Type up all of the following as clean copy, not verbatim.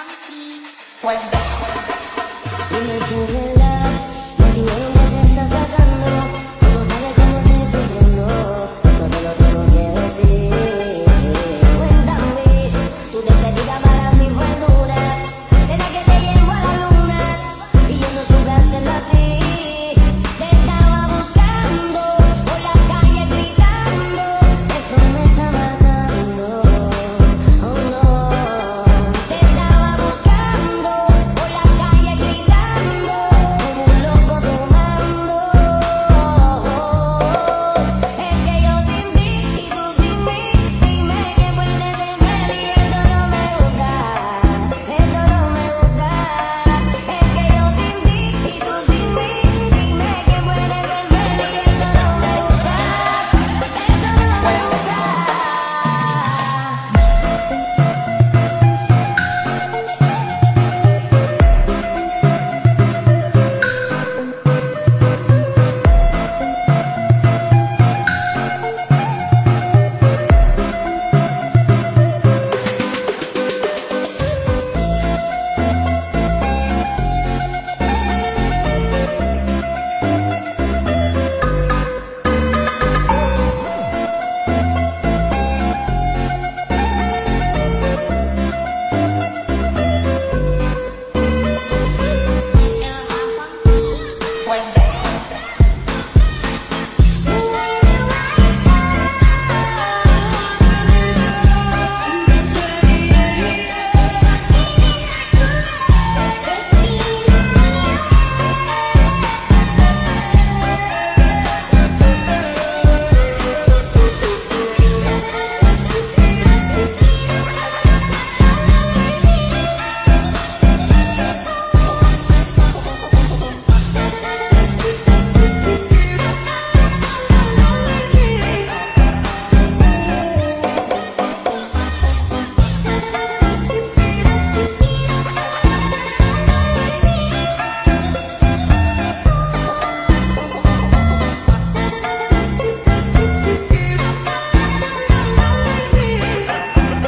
Dime tu verdad, me dijeron que te estás sacando. Tú no sabes cómo estoy sufriendo, esto te lo tengo que decir. Cuéntame, tu despedida para mí fue dura. Será que te llevo a la luna y yo no supe hacerlo así. Te estaba buscando por la calle gritando, eso me está matando. Oh no, te estaba buscando por la calle gritando como un loco tomando. Es que yo sin ti y tú sin mí, dime qué puedes hacer y esto no me gusta, esto no me gusta. Es que yo sin ti y tú sin mí, dime qué puedes hacer y esto no me gusta, esto no me gusta.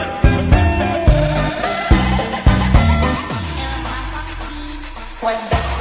Fuerte.